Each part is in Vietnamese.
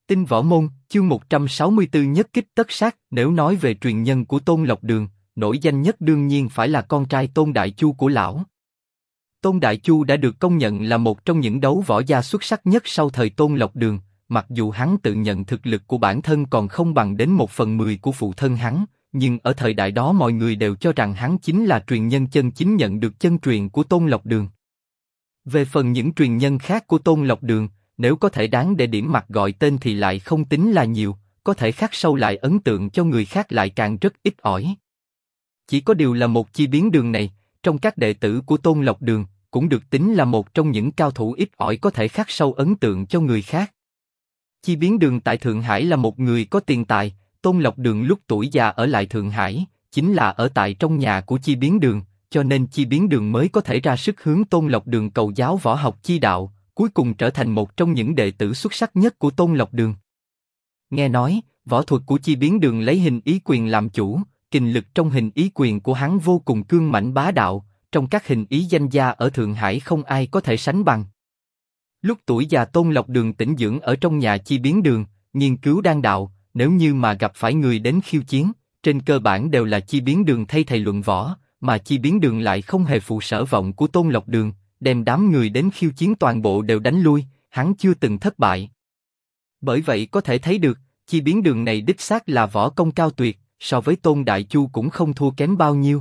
Tinh Võ Môn, chương 164 nhất kích tất sát. Nếu nói về truyền nhân của Tôn Lộc Đường, nổi danh nhất đương nhiên phải là con trai Tôn Đại Chu của lão. Tôn Đại Chu đã được công nhận là một trong những đấu võ gia xuất sắc nhất sau thời Tôn Lộc Đường, mặc dù hắn tự nhận thực lực của bản thân còn không bằng đến 1/10 của phụ thân hắn, nhưng ở thời đại đó mọi người đều cho rằng hắn chính là truyền nhân chân chính nhận được chân truyền của Tôn Lộc Đường. Về phần những truyền nhân khác của Tôn Lộc Đường, nếu có thể đáng để điểm mặt gọi tên thì lại không tính là nhiều, có thể khắc sâu lại ấn tượng cho người khác lại càng rất ít ỏi. Chỉ có điều là một Chi Biến Đường này, trong các đệ tử của Tôn Lộc Đường, cũng được tính là một trong những cao thủ ít ỏi có thể khắc sâu ấn tượng cho người khác. Chi Biến Đường tại Thượng Hải là một người có tiền tài, Tôn Lộc Đường lúc tuổi già ở lại Thượng Hải, chính là ở tại trong nhà của Chi Biến Đường, cho nên Chi Biến Đường mới có thể ra sức hướng Tôn Lộc Đường cầu giáo võ học chi đạo, cuối cùng trở thành một trong những đệ tử xuất sắc nhất của Tôn Lộc Đường. Nghe nói, võ thuật của Chi Biến Đường lấy hình ý quyền làm chủ, kình lực trong hình ý quyền của hắn vô cùng cương mãnh bá đạo, trong các hình ý danh gia ở Thượng Hải không ai có thể sánh bằng. Lúc tuổi già Tôn Lộc Đường tĩnh dưỡng ở trong nhà Chi Biến Đường, nghiên cứu đan đạo, nếu như mà gặp phải người đến khiêu chiến, trên cơ bản đều là Chi Biến Đường thay thầy luận võ, mà Chi Biến Đường lại không hề phụ sở vọng của Tôn Lộc Đường, đem đám người đến khiêu chiến toàn bộ đều đánh lui, hắn chưa từng thất bại. Bởi vậy có thể thấy được, Chi Biến Đường này đích xác là võ công cao tuyệt, so với Tôn Đại Chu cũng không thua kém bao nhiêu.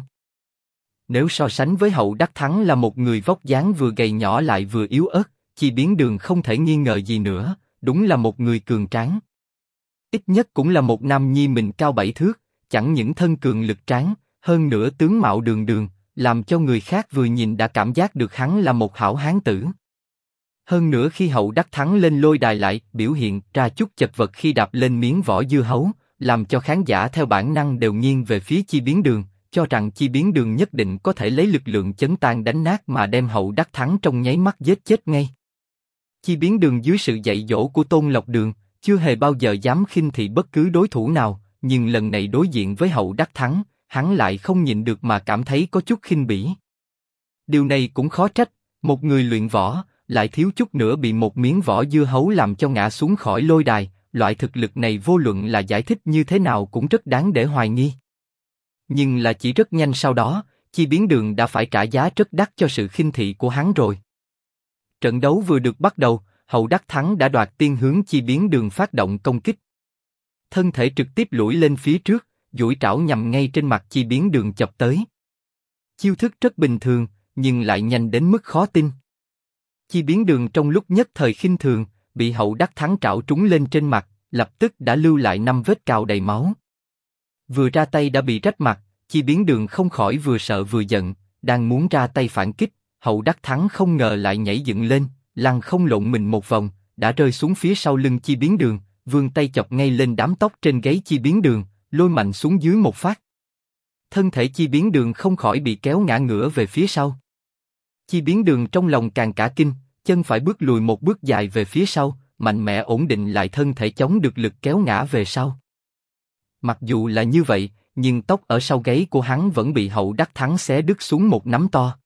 Nếu so sánh với Hậu Đắc Thắng là một người vóc dáng vừa gầy nhỏ lại vừa yếu ớt, Chi Biến Đường không thể nghi ngờ gì nữa, đúng là một người cường tráng. Ít nhất cũng là một nam nhi mình cao 7 thước, chẳng những thân cường lực tráng, hơn nữa tướng mạo đường đường, làm cho người khác vừa nhìn đã cảm giác được hắn là một hảo hán tử. Hơn nữa khi Hậu Đắc Thắng lên lôi đài lại biểu hiện ra chút chật vật khi đạp lên miếng vỏ dưa hấu, làm cho khán giả theo bản năng đều nghiêng về phía Chi Biến Đường, cho rằng Chi Biến Đường nhất định có thể lấy lực lượng chấn tan đánh nát mà đem Hậu Đắc Thắng trong nháy mắt giết chết ngay. Chi Biến Đường dưới sự dạy dỗ của Tôn Lộc Đường, chưa hề bao giờ dám khinh thị bất cứ đối thủ nào, nhưng lần này đối diện với Hậu Đắc Thắng, hắn lại không nhịn được mà cảm thấy có chút khinh bỉ. Điều này cũng khó trách, một người luyện võ, lại thiếu chút nữa bị một miếng vỏ dưa hấu làm cho ngã xuống khỏi lôi đài, loại thực lực này vô luận là giải thích như thế nào cũng rất đáng để hoài nghi. Nhưng là chỉ rất nhanh sau đó, Chi Biến Đường đã phải trả giá rất đắt cho sự khinh thị của hắn rồi. Trận đấu vừa được bắt đầu, Hậu Đắc Thắng đã đoạt tiên hướng Chi Biến Đường phát động công kích. Thân thể trực tiếp lủi lên phía trước, duỗi trảo nhằm ngay trên mặt Chi Biến Đường chọc tới. Chiêu thức rất bình thường, nhưng lại nhanh đến mức khó tin. Chi Biến Đường trong lúc nhất thời khinh thường, bị Hậu Đắc Thắng trảo trúng lên trên mặt, lập tức đã lưu lại 5 vết cào đầy máu. Vừa ra tay đã bị rách mặt, Chi Biến Đường không khỏi vừa sợ vừa giận, đang muốn ra tay phản kích, Hậu Đắc Thắng không ngờ lại nhảy dựng lên, lăn không lộn mình một vòng, đã rơi xuống phía sau lưng Chi Biến Đường, vươn tay chọc ngay lên đám tóc trên gáy Chi Biến Đường, lôi mạnh xuống dưới một phát. Thân thể Chi Biến Đường không khỏi bị kéo ngã ngửa về phía sau. Chi Biến Đường trong lòng càng cả kinh, chân phải bước lùi một bước dài về phía sau, mạnh mẽ ổn định lại thân thể chống được lực kéo ngã về sau. Mặc dù là như vậy, nhưng tóc ở sau gáy của hắn vẫn bị Hậu Đắc Thắng xé đứt xuống một nắm to.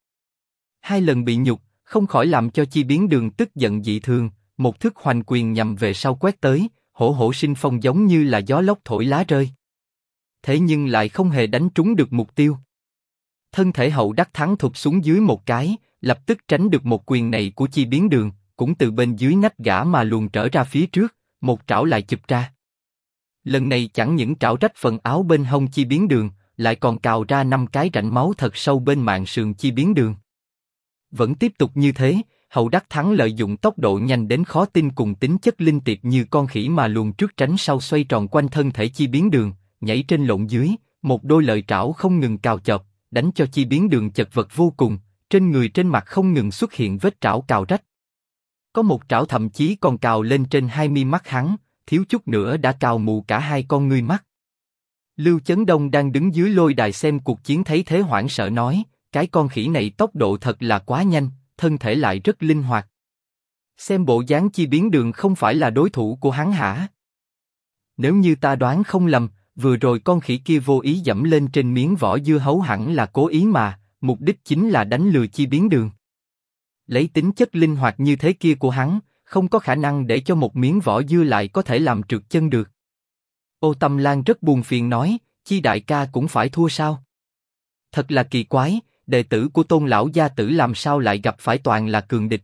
2 lần bị nhục, không khỏi làm cho Chi Biến Đường tức giận dị thường, một thức hoành quyền nhằm về sau quét tới, hổ hổ sinh phong giống như là gió lốc thổi lá rơi. Thế nhưng lại không hề đánh trúng được mục tiêu. Thân thể Hậu Đắc Thắng thụt xuống dưới một cái, lập tức tránh được một quyền này của Chi Biến Đường, cũng từ bên dưới nách gã mà luồn trở ra phía trước, một trảo lại chụp ra. Lần này chẳng những trảo rách phần áo bên hông Chi Biến Đường, lại còn cào ra 5 cái rãnh máu thật sâu bên mạn sườn Chi Biến Đường. Vẫn tiếp tục như thế, Hậu Đắc Thắng lợi dụng tốc độ nhanh đến khó tin cùng tính chất linh tiệp như con khỉ mà luồn trước tránh sau xoay tròn quanh thân thể Chi Biến Đường, nhảy trên lộn dưới, một đôi lợi trảo không ngừng cào chọc, đánh cho Chi Biến Đường chật vật vô cùng, trên người trên mặt không ngừng xuất hiện vết trảo cào rách. Có một trảo thậm chí còn cào lên trên 2 mi mắt hắn, thiếu chút nữa đã cào mù cả 2 con ngươi mắt. Lưu Chấn Đông đang đứng dưới lôi đài xem cuộc chiến thấy thế hoảng sợ nói, cái con khỉ này tốc độ thật là quá nhanh, thân thể lại rất linh hoạt. Xem bộ dáng Chi Biến Đường không phải là đối thủ của hắn hả? Nếu như ta đoán không lầm, vừa rồi con khỉ kia vô ý dẫm lên trên miếng vỏ dưa hấu hẳn là cố ý mà, mục đích chính là đánh lừa Chi Biến Đường. Lấy tính chất linh hoạt như thế kia của hắn, không có khả năng để cho một miếng vỏ dưa lại có thể làm trượt chân được. Ô Tâm Lan rất buồn phiền nói, Chi đại ca cũng phải thua sao? Thật là kỳ quái, đệ tử của Tôn lão gia tử làm sao lại gặp phải toàn là cường địch.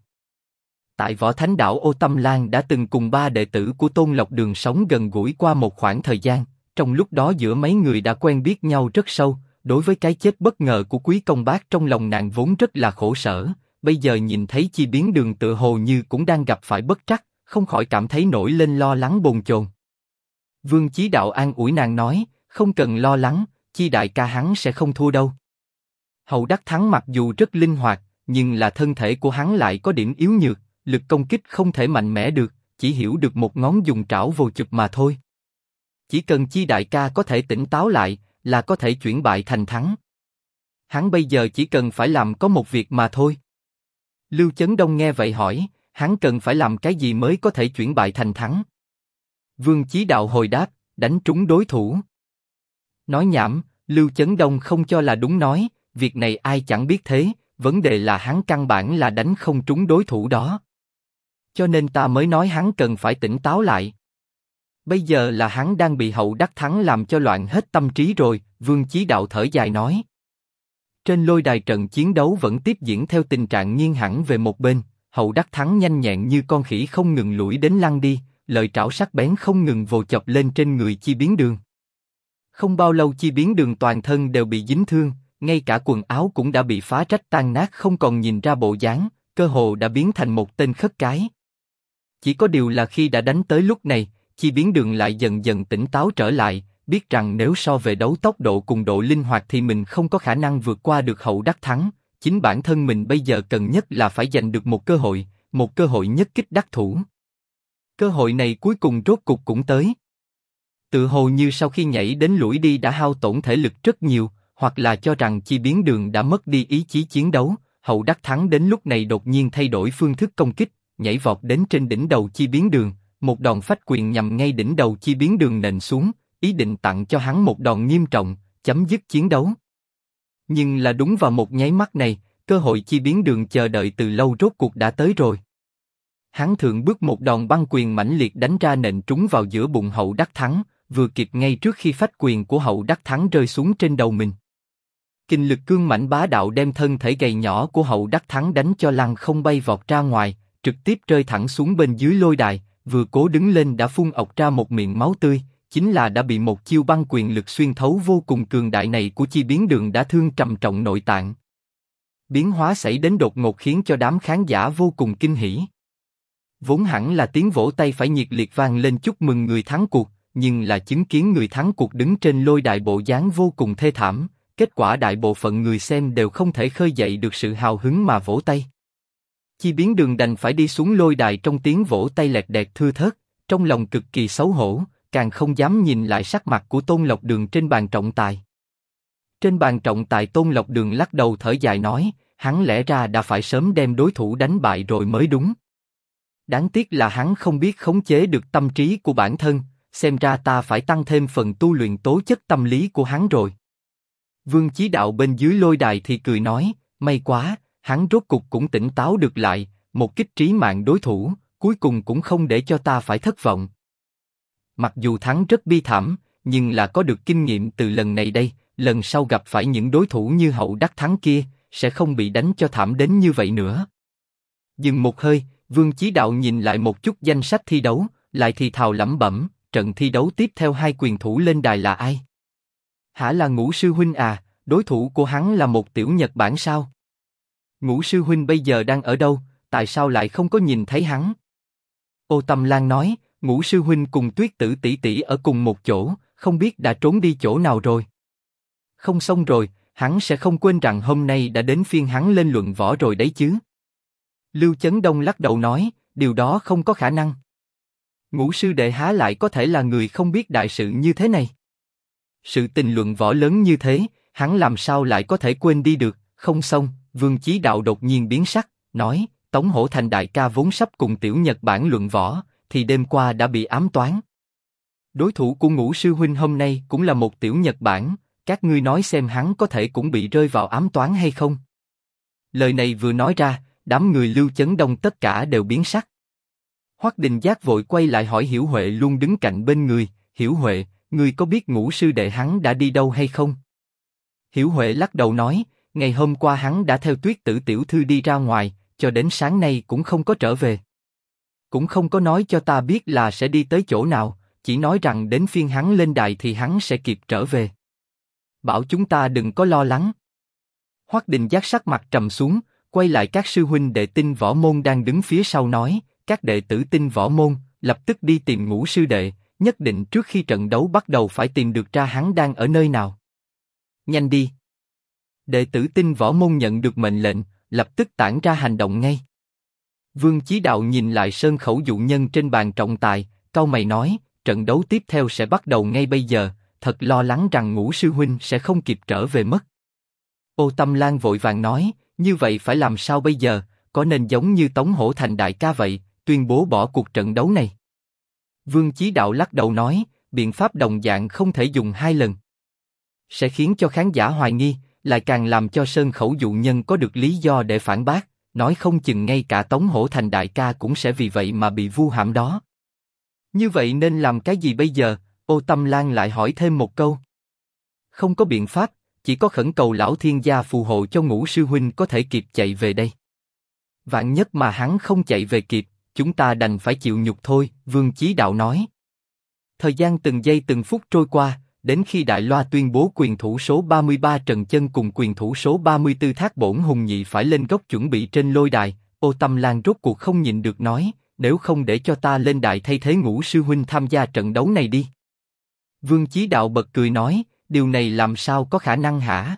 Tại Võ Thánh Đảo, Ô Tâm Lan đã từng cùng 3 đệ tử của Tôn Lộc Đường sống gần gũi qua một khoảng thời gian, trong lúc đó giữa mấy người đã quen biết nhau rất sâu. Đối với cái chết bất ngờ của Quý Công Bác, trong lòng nàng vốn rất là khổ sở, bây giờ nhìn thấy Chi Biến Đường tựa hồ như cũng đang gặp phải bất trắc, không khỏi cảm thấy nổi lên lo lắng bồn chồn. Vương Chí Đạo an ủi nàng nói, không cần lo lắng, Chi đại ca hắn sẽ không thua đâu. Hậu Đắc Thắng mặc dù rất linh hoạt, nhưng là thân thể của hắn lại có điểm yếu nhược, lực công kích không thể mạnh mẽ được, chỉ hiểu được một ngón dùng trảo vồ chụp mà thôi. Chỉ cần Chi đại ca có thể tỉnh táo lại, là có thể chuyển bại thành thắng. Hắn bây giờ chỉ cần phải làm có một việc mà thôi. Lưu Chấn Đông nghe vậy hỏi, hắn cần phải làm cái gì mới có thể chuyển bại thành thắng? Vương Chí Đạo hồi đáp, đánh trúng đối thủ. Nói nhảm, Lưu Chấn Đông không cho là đúng nói, việc này ai chẳng biết thế, vấn đề là hắn căn bản là đánh không trúng đối thủ đó. Cho nên ta mới nói hắn cần phải tỉnh táo lại. Bây giờ là hắn đang bị Hậu Đắc Thắng làm cho loạn hết tâm trí rồi, Vương Chí Đạo thở dài nói. Trên lôi đài trận chiến đấu vẫn tiếp diễn theo tình trạng nghiêng hẳn về một bên, Hậu Đắc Thắng nhanh nhẹn như con khỉ không ngừng lủi đến lăn đi, lợi trảo sắc bén không ngừng vồ chọc lên trên người Chi Biến Đường. Không bao lâu Chi Biến Đường toàn thân đều bị dính thương, ngay cả quần áo cũng đã bị phá rách tan nát không còn nhìn ra bộ dáng, cơ hồ đã biến thành một tên khất cái. Chỉ có điều là khi đã đánh tới lúc này, Chi Biến Đường lại dần dần tỉnh táo trở lại, biết rằng nếu so về đấu tốc độ cùng độ linh hoạt thì mình không có khả năng vượt qua được Hậu Đắc Thắng, chính bản thân mình bây giờ cần nhất là phải giành được một cơ hội nhất kích đắc thủ. Cơ hội này cuối cùng rốt cục cũng tới. Tự hồ như sau khi nhảy đến lũi đi đã hao tổn thể lực rất nhiều, hoặc là cho rằng Chi Biến Đường đã mất đi ý chí chiến đấu, Hậu Đắc Thắng đến lúc này đột nhiên thay đổi phương thức công kích, nhảy vọt đến trên đỉnh đầu Chi Biến Đường, một đòn phách quyền nhằm ngay đỉnh đầu Chi Biến Đường nện xuống, ý định tặng cho hắn một đòn nghiêm trọng, chấm dứt chiến đấu. Nhưng là đúng vào một nháy mắt này, cơ hội Chi Biến Đường chờ đợi từ lâu rốt cuộc đã tới rồi. Hắn thượng bước một đòn băng quyền mãnh liệt đánh ra nện trúng vào giữa bụng Hậu Đắc Thắng, vừa kịp ngay trước khi phách quyền của Hậu Đắc Thắng rơi xuống trên đầu mình. Kinh lực cương mãnh bá đạo đem thân thể gầy nhỏ của Hậu Đắc Thắng đánh cho lăn không bay vọt ra ngoài, trực tiếp rơi thẳng xuống bên dưới lôi đài, vừa cố đứng lên đã phun ọc ra một miệng máu tươi, chính là đã bị một chiêu băng quyền lực xuyên thấu vô cùng cường đại này của Chi Biến Đường đã thương trầm trọng nội tạng. Biến hóa xảy đến đột ngột khiến cho đám khán giả vô cùng kinh hỉ. Vốn hẳn là tiếng vỗ tay phải nhiệt liệt vang lên chúc mừng người thắng cuộc, nhưng là chứng kiến người thắng cuộc đứng trên lôi đài bộ dáng vô cùng thê thảm, kết quả đại bộ phận người xem đều không thể khơi dậy được sự hào hứng mà vỗ tay. Chi Biến Đường đành phải đi xuống lôi đài trong tiếng vỗ tay lẹt đẹt thưa thớt, trong lòng cực kỳ xấu hổ, càng không dám nhìn lại sắc mặt của Tôn Lộc Đường trên bàn trọng tài. Trên bàn trọng tài Tôn Lộc Đường lắc đầu thở dài nói, hắn lẽ ra đã phải sớm đem đối thủ đánh bại rồi mới đúng. Đáng tiếc là hắn không biết khống chế được tâm trí của bản thân, xem ra ta phải tăng thêm phần tu luyện tố chất tâm lý của hắn rồi. Vương Chí Đạo bên dưới lôi đài thì cười nói, may quá, hắn rốt cục cũng tỉnh táo được lại, một kích trí mạng đối thủ, cuối cùng cũng không để cho ta phải thất vọng. Mặc dù thắng rất bi thảm, nhưng là có được kinh nghiệm từ lần này đây, lần sau gặp phải những đối thủ như Hậu Đắc Thắng kia, sẽ không bị đánh cho thảm đến như vậy nữa. Dừng một hơi, Vương Chí Đạo nhìn lại một chút danh sách thi đấu, lại thì thào lẩm bẩm, trận thi đấu tiếp theo hai quyền thủ lên đài là ai? Hả, là Ngũ sư huynh à, đối thủ của hắn là một tiểu Nhật Bản sao? Ngũ sư huynh bây giờ đang ở đâu, tại sao lại không có nhìn thấy hắn? Ô Tâm Lan nói, Ngũ sư huynh cùng Tuyết Tử tỷ tỷ ở cùng một chỗ, không biết đã trốn đi chỗ nào rồi. Không xong rồi, hắn sẽ không quên rằng hôm nay đã đến phiên hắn lên luận võ rồi đấy chứ. Lưu Chấn Đông lắc đầu nói, điều đó không có khả năng. Ngũ sư đệ há lại có thể là người không biết đại sự như thế này. Sự tình luận võ lớn như thế, hắn làm sao lại có thể quên đi được, không xong, Vương Chí Đạo đột nhiên biến sắc, nói, Tống Hổ Thành đại ca vốn sắp cùng tiểu Nhật Bản luận võ, thì đêm qua đã bị ám toán. Đối thủ của Ngũ sư huynh hôm nay cũng là một tiểu Nhật Bản, các ngươi nói xem hắn có thể cũng bị rơi vào ám toán hay không? Lời này vừa nói ra, đám người Lưu Chấn Đông tất cả đều biến sắc. Hoắc Đình Giác vội quay lại hỏi Hiểu Huệ luôn đứng cạnh bên người, Hiểu Huệ, ngươi có biết Ngũ sư đệ hắn đã đi đâu hay không? Hiểu Huệ lắc đầu nói, ngày hôm qua hắn đã theo Tuyết Tử tiểu thư đi ra ngoài, cho đến sáng nay cũng không có trở về. Cũng không có nói cho ta biết là sẽ đi tới chỗ nào, chỉ nói rằng đến phiên hắn lên đài thì hắn sẽ kịp trở về. Bảo chúng ta đừng có lo lắng. Hoắc Đình Giác sắc mặt trầm xuống, quay lại các sư huynh đệ Tinh Võ Môn đang đứng phía sau nói, các đệ tử Tinh Võ Môn, lập tức đi tìm Ngũ sư đệ, nhất định trước khi trận đấu bắt đầu phải tìm được ra hắn đang ở nơi nào. Nhanh đi. Đệ tử Tinh Võ Môn nhận được mệnh lệnh, lập tức tản ra hành động ngay. Vương Chí Đạo nhìn lại sân khẩu dụ nhân trên bàn trọng tài, cau mày nói, trận đấu tiếp theo sẽ bắt đầu ngay bây giờ, thật lo lắng rằng Ngũ sư huynh sẽ không kịp trở về mất. Ô Tâm Lan vội vàng nói, như vậy phải làm sao bây giờ, có nên giống như Tống Hổ Thành đại ca vậy, tuyên bố bỏ cuộc trận đấu này? Vương Chí Đạo lắc đầu nói, biện pháp đồng dạng không thể dùng hai lần. Sẽ khiến cho khán giả hoài nghi, lại càng làm cho sân khẩu dụ nhân có được lý do để phản bác, nói không chừng ngay cả Tống Hổ Thành đại ca cũng sẽ vì vậy mà bị vu hãm đó. Như vậy nên làm cái gì bây giờ? Ô Tâm Lan lại hỏi thêm một câu. Không có biện pháp, chỉ có khẩn cầu lão thiên gia phù hộ cho Ngũ sư huynh có thể kịp chạy về đây. Vạn nhất mà hắn không chạy về kịp, chúng ta đành phải chịu nhục thôi, Vương Chí Đạo nói. Thời gian từng giây từng phút trôi qua, đến khi Đại Loa tuyên bố quyền thủ số 33 Trần Chân cùng quyền thủ số 34 Thác Bổn Hùng Nhị phải lên góc chuẩn bị trên lôi đài, Ô Tâm Lan rốt cuộc không nhịn được nói, nếu không để cho ta lên đài thay thế Ngũ sư huynh tham gia trận đấu này đi. Vương Chí Đạo bật cười nói, điều này làm sao có khả năng hả?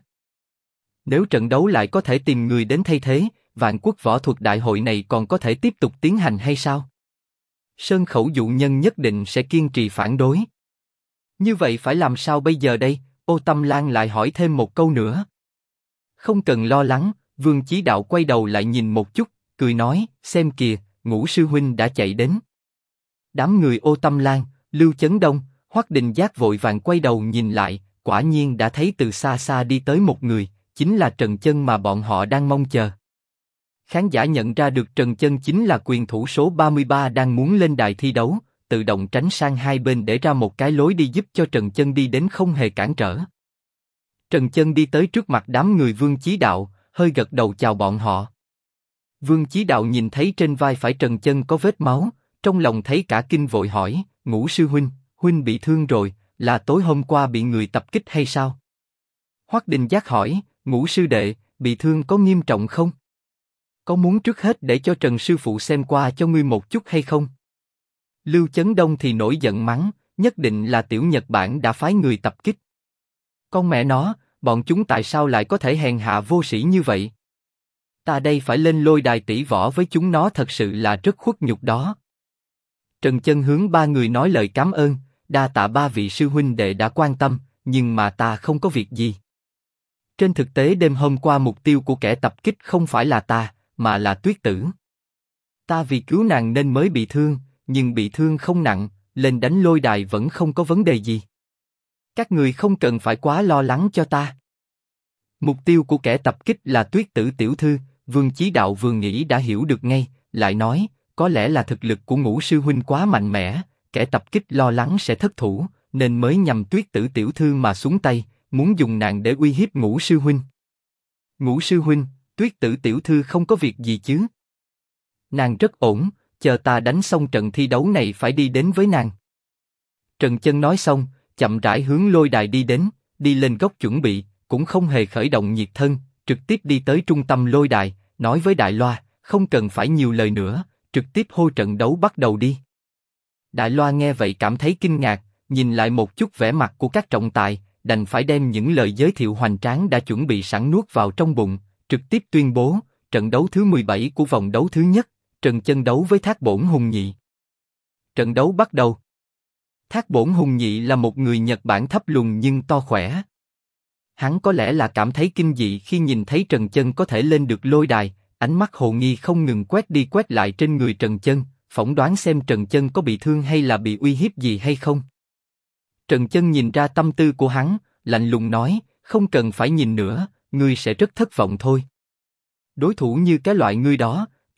Nếu trận đấu lại có thể tìm người đến thay thế, Vạn Quốc Võ Thuật Đại hội này còn có thể tiếp tục tiến hành hay sao? Sơn khẩu dụ nhân nhất định sẽ kiên trì phản đối. Như vậy phải làm sao bây giờ đây? Ô Tâm Lan lại hỏi thêm một câu nữa. Không cần lo lắng, Vương Chí Đạo quay đầu lại nhìn một chút, cười nói, xem kìa, Ngũ sư huynh đã chạy đến. Đám người Ô Tâm Lan, Lưu Chấn Đông, Hoắc Đình Giác vội vàng quay đầu nhìn lại, quả nhiên đã thấy từ xa xa đi tới một người, chính là Trần Chân mà bọn họ đang mong chờ. Khán giả nhận ra được Trần Chân chính là quyền thủ số 33 đang muốn lên đài thi đấu, tự động tránh sang hai bên để ra một cái lối đi giúp cho Trần Chân đi đến không hề cản trở. Trần Chân đi tới trước mặt đám người Vương Chí Đạo, hơi gật đầu chào bọn họ. Vương Chí Đạo nhìn thấy trên vai phải Trần Chân có vết máu, trong lòng thấy cả kinh vội hỏi, Ngũ sư huynh, huynh bị thương rồi, là tối hôm qua bị người tập kích hay sao? Hoắc Đình Giác hỏi, Ngũ sư đệ, bị thương có nghiêm trọng không? Có muốn trước hết để cho Trần sư phụ xem qua cho ngươi một chút hay không? Lưu Chấn Đông thì nổi giận mắng, nhất định là Tiểu Nhật Bản đã phái người tập kích. Con mẹ nó, bọn chúng tại sao lại có thể hèn hạ vô sĩ như vậy? Ta đây phải lên lôi đài tỷ võ với chúng nó thật sự là rất khuất nhục đó. Trần Chân hướng ba người nói lời cảm ơn, đa tạ ba vị sư huynh đệ đã quan tâm, nhưng mà ta không có việc gì. Trên thực tế đêm hôm qua mục tiêu của kẻ tập kích không phải là ta, mà là Tuyết Tử. Ta vì cứu nàng nên mới bị thương, nhưng bị thương không nặng, lên đánh lôi đài vẫn không có vấn đề gì. Các người không cần phải quá lo lắng cho ta. Mục tiêu của kẻ tập kích là Tuyết Tử tiểu thư, Vương Chí Đạo vừa nghĩ đã hiểu được ngay, lại nói, có lẽ là thực lực của Ngũ sư huynh quá mạnh mẽ, kẻ tập kích lo lắng sẽ thất thủ, nên mới nhằm Tuyết Tử tiểu thư mà xuống tay, muốn dùng nàng để uy hiếp Ngũ sư huynh. Ngũ sư huynh, Tuyết Tử tiểu thư không có việc gì chứ? Nàng rất ổn, chờ ta đánh xong trận thi đấu này phải đi đến với nàng. Trần Chân nói xong, chậm rãi hướng lôi đài đi đến, đi lên góc chuẩn bị, cũng không hề khởi động nhiệt thân, trực tiếp đi tới trung tâm lôi đài, nói với Đại Loa, không cần phải nhiều lời nữa, trực tiếp hô trận đấu bắt đầu đi. Đại Loa nghe vậy cảm thấy kinh ngạc, nhìn lại một chút vẻ mặt của các trọng tài, đành phải đem những lời giới thiệu hoành tráng đã chuẩn bị sẵn nuốt vào trong bụng, trực tiếp tuyên bố, trận đấu thứ 17 của vòng đấu thứ nhất, Trần Chân đấu với Thác Bổn Hùng Nhị. Trận đấu bắt đầu. Thác Bổn Hùng Nhị là một người Nhật Bản thấp lùn nhưng to khỏe. Hắn có lẽ là cảm thấy kinh dị khi nhìn thấy Trần Chân có thể lên được lôi đài, ánh mắt hồ nghi không ngừng quét đi quét lại trên người Trần Chân, phỏng đoán xem Trần Chân có bị thương hay là bị uy hiếp gì hay không. Trần Chân nhìn ra tâm tư của hắn, lạnh lùng nói, không cần phải nhìn nữa, ngươi sẽ rất thất vọng thôi. Đối thủ như cái loại ngươi đó,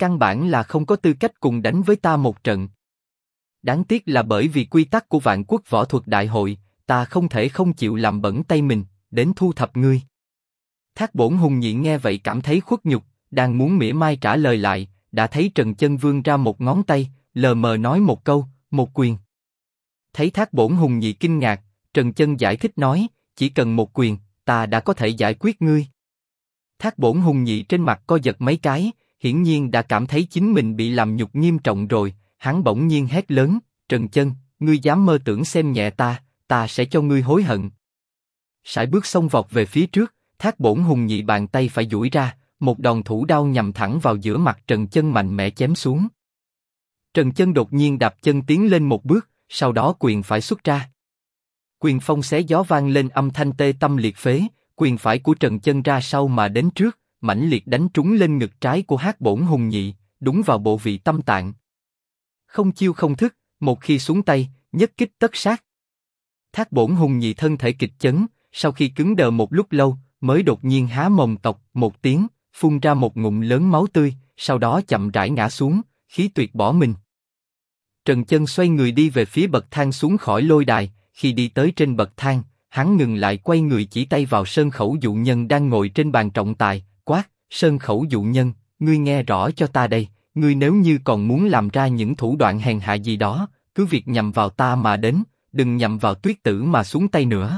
căn bản là không có tư cách cùng đánh với ta một trận. Đáng tiếc là bởi vì quy tắc của Vạn Quốc Võ Thuật Đại hội, ta không thể không chịu làm bẩn tay mình, đến thu thập ngươi. Thác Bổn Hùng Nhị nghe vậy cảm thấy khuất nhục, đang muốn mỉa mai trả lời lại, đã thấy Trần Chân vươn ra một ngón tay, lờ mờ nói một câu, một quyền. Thấy Thác Bổn Hùng Nhị kinh ngạc, Trần Chân giải thích nói, chỉ cần một quyền, ta đã có thể giải quyết ngươi. Thác Bổn Hùng Nhị trên mặt co giật mấy cái, hiển nhiên đã cảm thấy chính mình bị làm nhục nghiêm trọng rồi, hắn bỗng nhiên hét lớn, Trần Chân, ngươi dám mơ tưởng xem nhẹ ta, ta sẽ cho ngươi hối hận. Sải bước xông vọt về phía trước, Thác Bổn Hùng Nhị bàn tay phải duỗi ra, một đòn thủ đao nhằm thẳng vào giữa mặt Trần Chân mạnh mẽ chém xuống. Trần Chân đột nhiên đạp chân tiến lên một bước, sau đó quyền phải xuất ra. Quyền phong xé gió vang lên âm thanh tê tâm liệt phế, quyền phải của Trần Chân ra sau mà đến trước, mãnh liệt đánh trúng lên ngực trái của Thác Bổn Hùng Nhị, đúng vào bộ vị tâm tạng. Không chiêu không thức, một khi xuống tay, nhất kích tất sát. Thác Bổn Hùng Nhị thân thể kịch chấn, sau khi cứng đờ một lúc lâu, mới đột nhiên há mồm tộc một tiếng, phun ra một ngụm lớn máu tươi, sau đó chậm rãi ngã xuống, khí tuyệt bỏ mình. Trần Chân xoay người đi về phía bậc thang xuống khỏi lôi đài, khi đi tới trên bậc thang, hắn ngừng lại quay người chỉ tay vào Sơn Khẩu Dụ Nhân đang ngồi trên bàn trọng tài, quát, Sơn Khẩu Dụ Nhân, ngươi nghe rõ cho ta đây, ngươi nếu như còn muốn làm ra những thủ đoạn hèn hạ gì đó, cứ việc nhằm vào ta mà đến, đừng nhằm vào Tuyết Tử mà xuống tay nữa.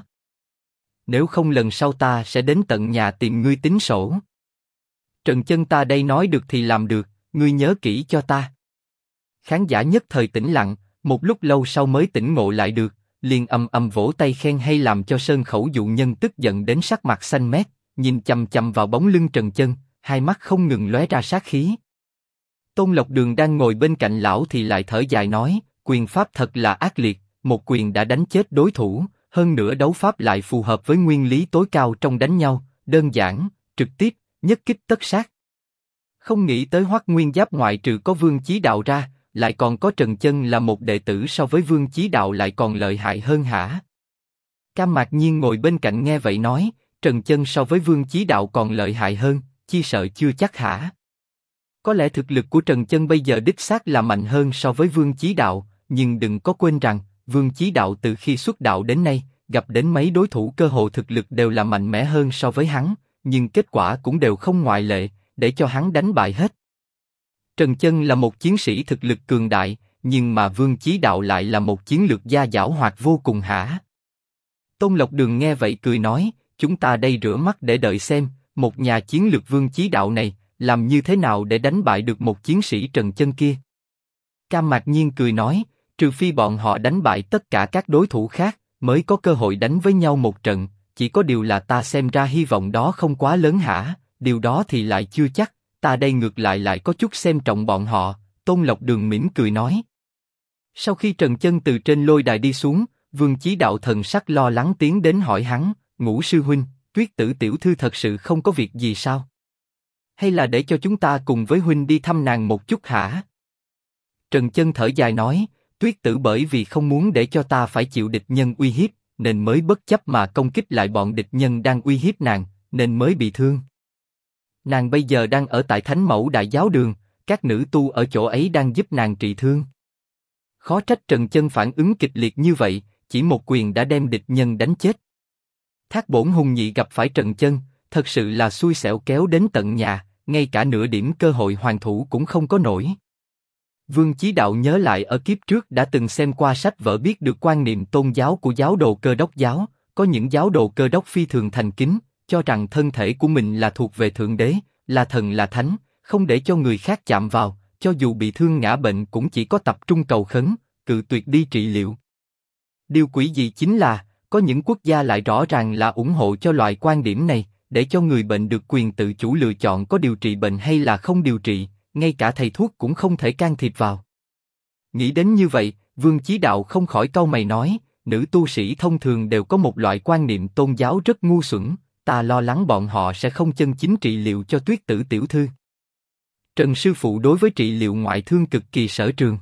Nếu không lần sau ta sẽ đến tận nhà tìm ngươi tính sổ. Trần Chân ta đây nói được thì làm được, ngươi nhớ kỹ cho ta. Khán giả nhất thời tĩnh lặng, một lúc lâu sau mới tỉnh ngộ lại được, liền ầm ầm vỗ tay khen hay làm cho Sơn Khẩu Dụ Nhân tức giận đến sắc mặt xanh mét, nhìn chằm chằm vào bóng lưng Trần Chân, hai mắt không ngừng lóe ra sát khí. Tôn Lộc Đường đang ngồi bên cạnh lão thì lại thở dài nói, quyền pháp thật là ác liệt, một quyền đã đánh chết đối thủ, hơn nữa đấu pháp lại phù hợp với nguyên lý tối cao trong đánh nhau, đơn giản, trực tiếp, nhất kích tất sát. Không nghĩ tới Hoắc Nguyên Giáp ngoại trừ có Vương Chí Đạo ra, lại còn có Trần Chân là một đệ tử so với Vương Chí Đạo lại còn lợi hại hơn hả? Cam Mạc Nhiên ngồi bên cạnh nghe vậy nói, Trần Chân so với Vương Chí Đạo còn lợi hại hơn, chi sợ chưa chắc hả? Có lẽ thực lực của Trần Chân bây giờ đích xác là mạnh hơn so với Vương Chí Đạo, nhưng đừng có quên rằng, Vương Chí Đạo từ khi xuất đạo đến nay, gặp đến mấy đối thủ cơ hồ thực lực đều là mạnh mẽ hơn so với hắn, nhưng kết quả cũng đều không ngoại lệ, để cho hắn đánh bại hết. Trần Chân là một chiến sĩ thực lực cường đại, nhưng mà Vương Chí Đạo lại là một chiến lược gia giảo hoạt vô cùng hả? Tôn Lộc Đường nghe vậy cười nói, chúng ta đây rửa mắt để đợi xem, một nhà chiến lược Vương Chí Đạo này, làm như thế nào để đánh bại được một chiến sĩ Trần Chân kia? Cam Mạc Nhiên cười nói, trừ phi bọn họ đánh bại tất cả các đối thủ khác, mới có cơ hội đánh với nhau một trận, chỉ có điều là ta xem ra hy vọng đó không quá lớn hả, điều đó thì lại chưa chắc, ta đây ngược lại có chút xem trọng bọn họ, Tôn Lộc Đường mỉm cười nói. Sau khi Trần Chân từ trên lôi đài đi xuống, Vương Chí Đạo thần sắc lo lắng tiến đến hỏi hắn, Ngũ sư huynh, Tuyết Tử tiểu thư thật sự không có việc gì sao? Hay là để cho chúng ta cùng với huynh đi thăm nàng một chút hả? Trần Chân thở dài nói, Tuyết Tử bởi vì không muốn để cho ta phải chịu địch nhân uy hiếp, nên mới bất chấp mà công kích lại bọn địch nhân đang uy hiếp nàng, nên mới bị thương. Nàng bây giờ đang ở tại Thánh Mẫu Đại Giáo Đường, các nữ tu ở chỗ ấy đang giúp nàng trị thương. Khó trách Trần Chân phản ứng kịch liệt như vậy, chỉ một quyền đã đem địch nhân đánh chết. Thác Bổn Hùng Nhị gặp phải Trần Chân, thật sự là xui xẻo kéo đến tận nhà, ngay cả nửa điểm cơ hội hoàn thủ cũng không có nổi. Vương Chí Đạo nhớ lại ở kiếp trước đã từng xem qua sách vở biết được quan niệm tôn giáo của giáo đồ Cơ Đốc giáo, có những giáo đồ Cơ Đốc phi thường thành kính, cho rằng thân thể của mình là thuộc về Thượng Đế, là thần là thánh, không để cho người khác chạm vào, cho dù bị thương ngã bệnh cũng chỉ có tập trung cầu khấn, cự tuyệt đi trị liệu. Điều quỷ dị chính là, có những quốc gia lại rõ ràng là ủng hộ cho loại quan điểm này, để cho người bệnh được quyền tự chủ lựa chọn có điều trị bệnh hay là không điều trị, ngay cả thầy thuốc cũng không thể can thiệp vào. Nghĩ đến như vậy, Vương Chí Đạo không khỏi cau mày nói, nữ tu sĩ thông thường đều có một loại quan niệm tôn giáo rất ngu xuẩn, ta lo lắng bọn họ sẽ không chân chính trị liệu cho Tuyết Tử tiểu thư. Trần sư phụ đối với trị liệu ngoại thương cực kỳ sở trường.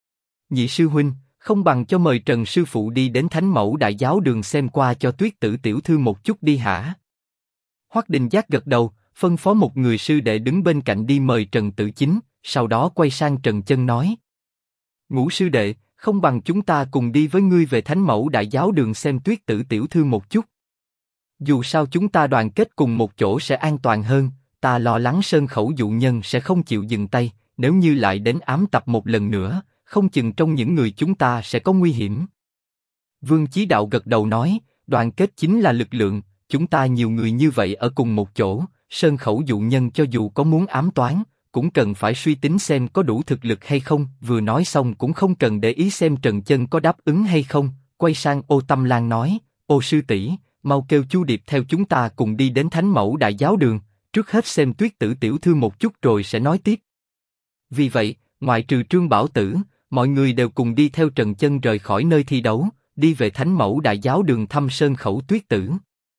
Nhị sư huynh, không bằng cho mời Trần sư phụ đi đến Thánh Mẫu Đại Giáo Đường xem qua cho Tuyết Tử tiểu thư một chút đi hả? Hoắc Đình Giác gật đầu, phân phó một người sư đệ đứng bên cạnh đi mời Trần Tử Chính, sau đó quay sang Trần Chân nói. Ngũ sư đệ, không bằng chúng ta cùng đi với ngươi về Thánh Mẫu Đại Giáo Đường xem Tuyết Tử tiểu thư một chút. Dù sao chúng ta đoàn kết cùng một chỗ sẽ an toàn hơn, ta lo lắng Sơn Khẩu dụ nhân sẽ không chịu dừng tay, nếu như lại đến ám tập một lần nữa, không chừng trong những người chúng ta sẽ có nguy hiểm. Vương Chí Đạo gật đầu nói, đoàn kết chính là lực lượng, chúng ta nhiều người như vậy ở cùng một chỗ, Sơn Khẩu dụ nhân cho dù có muốn ám toán, cũng cần phải suy tính xem có đủ thực lực hay không. Vừa nói xong cũng không cần để ý xem Trần Chân có đáp ứng hay không, quay sang Ô Tâm Lan nói, Ô sư tỷ, mau kêu Chu Điệp theo chúng ta cùng đi đến Thánh Mẫu Đại Giáo Đường, trước hết xem Tuyết Tử tiểu thư một chút rồi sẽ nói tiếp. Vì vậy, ngoại trừ Trương Bảo Tử, mọi người đều cùng đi theo Trần Chân rời khỏi nơi thi đấu, đi về Thánh Mẫu Đại Giáo Đường thăm Sơn Khẩu Tuyết Tử.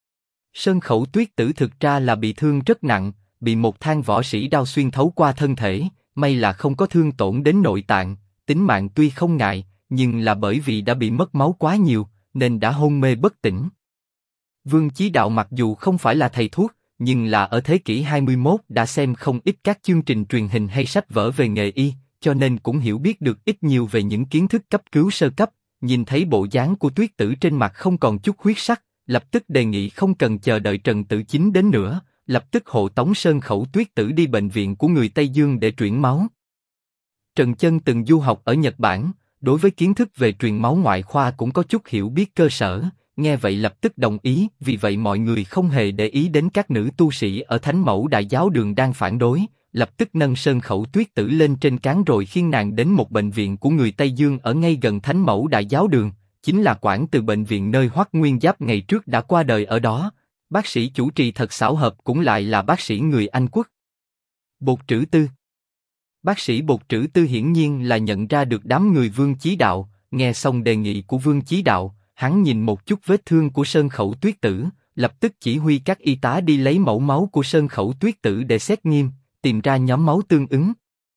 Sơn Khẩu Tuyết Tử thực ra là bị thương rất nặng, bị một thanh võ sĩ đao xuyên thấu qua thân thể, may là không có thương tổn đến nội tạng, tính mạng tuy không ngại, nhưng là bởi vì đã bị mất máu quá nhiều, nên đã hôn mê bất tỉnh. Vương Chí Đạo mặc dù không phải là thầy thuốc, nhưng là ở thế kỷ 21 đã xem không ít các chương trình truyền hình hay sách vở về nghề y, cho nên cũng hiểu biết được ít nhiều về những kiến thức cấp cứu sơ cấp. Nhìn thấy bộ dáng của Tuyết Tử trên mặt không còn chút huyết sắc, lập tức đề nghị không cần chờ đợi Trần Tử Chính đến nữa, lập tức hộ tống Sơn Khẩu Tuyết Tử đi bệnh viện của người Tây Dương để chuyển máu. Trần Chân từng du học ở Nhật Bản, đối với kiến thức về truyền máu ngoại khoa cũng có chút hiểu biết cơ sở, nghe vậy lập tức đồng ý. Vì vậy mọi người không hề để ý đến các nữ tu sĩ ở Thánh Mẫu Đại Giáo Đường đang phản đối, lập tức nâng Sơn Khẩu Tuyết Tử lên trên cán rồi khiêng nàng đến một bệnh viện của người Tây Dương ở ngay gần Thánh Mẫu Đại Giáo Đường, chính là quản từ bệnh viện nơi Hoắc Nguyên Giáp ngày trước đã qua đời ở đó. Bác sĩ chủ trì thật xảo hợp cũng lại là bác sĩ người Anh quốc. Bột Trữ Tư. Bác sĩ Bột Trữ Tư hiển nhiên là nhận ra được đám người Vương Chí Đạo, nghe xong đề nghị của Vương Chí Đạo, hắn nhìn một chút vết thương của Sơn Khẩu Tuyết Tử, lập tức chỉ huy các y tá đi lấy mẫu máu của Sơn Khẩu Tuyết Tử để xét nghiệm, tìm ra nhóm máu tương ứng.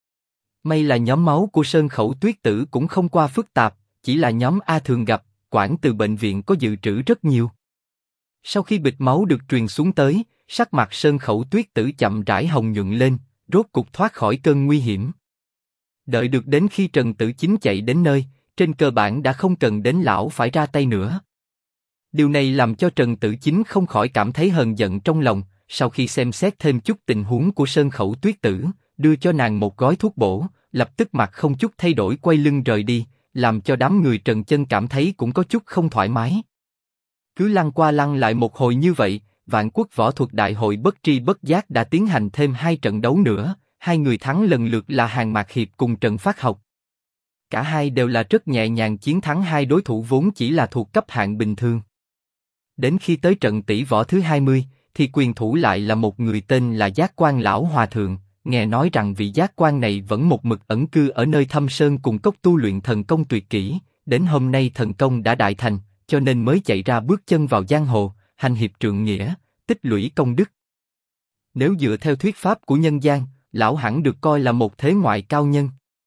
May là nhóm máu của Sơn Khẩu Tuyết Tử cũng không qua phức tạp, chỉ là nhóm A thường gặp, quản từ bệnh viện có dự trữ rất nhiều. Sau khi bịch máu được truyền xuống tới, sắc mặt Sơn Khẩu Tuyết Tử chậm rãi hồng nhuận lên, rốt cục thoát khỏi cơn nguy hiểm. Đợi được đến khi Trần Tử Chính chạy đến nơi, trên cơ bản đã không cần đến lão phải ra tay nữa. Điều này làm cho Trần Tử Chính không khỏi cảm thấy hờn giận trong lòng. Sau khi xem xét thêm chút tình huống của Sơn Khẩu Tuyết Tử, đưa cho nàng một gói thuốc bổ, lập tức mặt không chút thay đổi quay lưng rời đi, làm cho đám người Trần Chân cảm thấy cũng có chút không thoải mái. Cứ lăn qua lăn lại một hồi như vậy, Vạn Quốc Võ Thuật Đại Hội bất tri bất giác đã tiến hành thêm 2 trận đấu nữa, hai người thắng lần lượt là Hàn Mạc Hiệp cùng Trần Phát Học. Cả hai đều là rất nhẹ nhàng chiến thắng hai đối thủ vốn chỉ là thuộc cấp hạng bình thường. Đến khi tới trận tỷ võ thứ 20, thì quyền thủ lại là một người tên là Giác Quan Lão Hòa Thượng. Nghe nói rằng vị giác quan này vẫn một mực ẩn cư ở nơi thâm sơn cùng cốc tu luyện thần công tuyệt kỹ, đến hôm nay thần công đã đại thành, cho nên mới chạy ra bước chân vào giang hồ, hành hiệp trượng nghĩa, tích lũy công đức. Nếu dựa theo thuyết pháp của nhân gian, lão hẳn được coi là một thế ngoại cao nhân.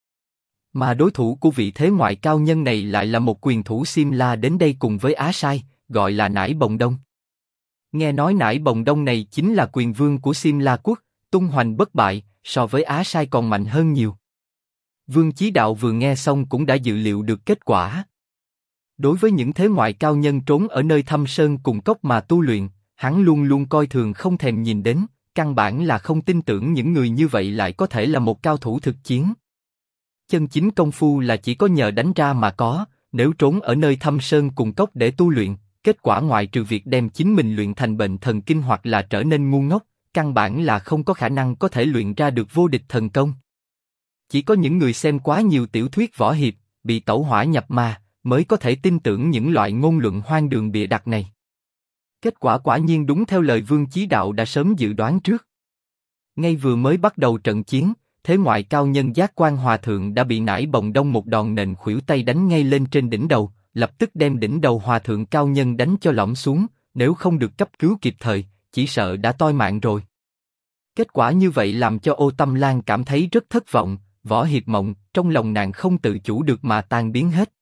Mà đối thủ của vị thế ngoại cao nhân này lại là một quyền thủ Sim La đến đây cùng với Á Sai, gọi là Nải Bồng Đông. Nghe nói Nải Bồng Đông này chính là quyền vương của Sim La quốc, tung hoành bất bại, so với Á Sai còn mạnh hơn nhiều. Vương Chí Đạo vừa nghe xong cũng đã dự liệu được kết quả. Đối với những thế ngoại cao nhân trốn ở nơi thâm sơn cùng cốc mà tu luyện, hắn luôn luôn coi thường không thèm nhìn đến, căn bản là không tin tưởng những người như vậy lại có thể là một cao thủ thực chiến. Chân chính công phu là chỉ có nhờ đánh ra mà có, nếu trốn ở nơi thâm sơn cùng cốc để tu luyện, kết quả ngoại trừ việc đem chính mình luyện thành bệnh thần kinh hoặc là trở nên ngu ngốc, căn bản là không có khả năng có thể luyện ra được vô địch thần công. Chỉ có những người xem quá nhiều tiểu thuyết võ hiệp, bị tẩu hỏa nhập ma, mới có thể tin tưởng những loại ngôn luận hoang đường bịa đặt này. Kết quả quả nhiên đúng theo lời Vương Chí Đạo đã sớm dự đoán trước. Ngay vừa mới bắt đầu trận chiến, thế ngoại cao nhân Giác Quan Hòa Thượng đã bị Nải Bồng Đông một đòn nện khuỷu tay đánh ngay lên trên đỉnh đầu, lập tức đem đỉnh đầu Hòa Thượng cao nhân đánh cho lõm xuống, nếu không được cấp cứu kịp thời, chỉ sợ đã toi mạng rồi. Kết quả như vậy làm cho Ô Tâm Lan cảm thấy rất thất vọng, võ hiệp mộng trong lòng nàng không tự chủ được mà tan biến hết.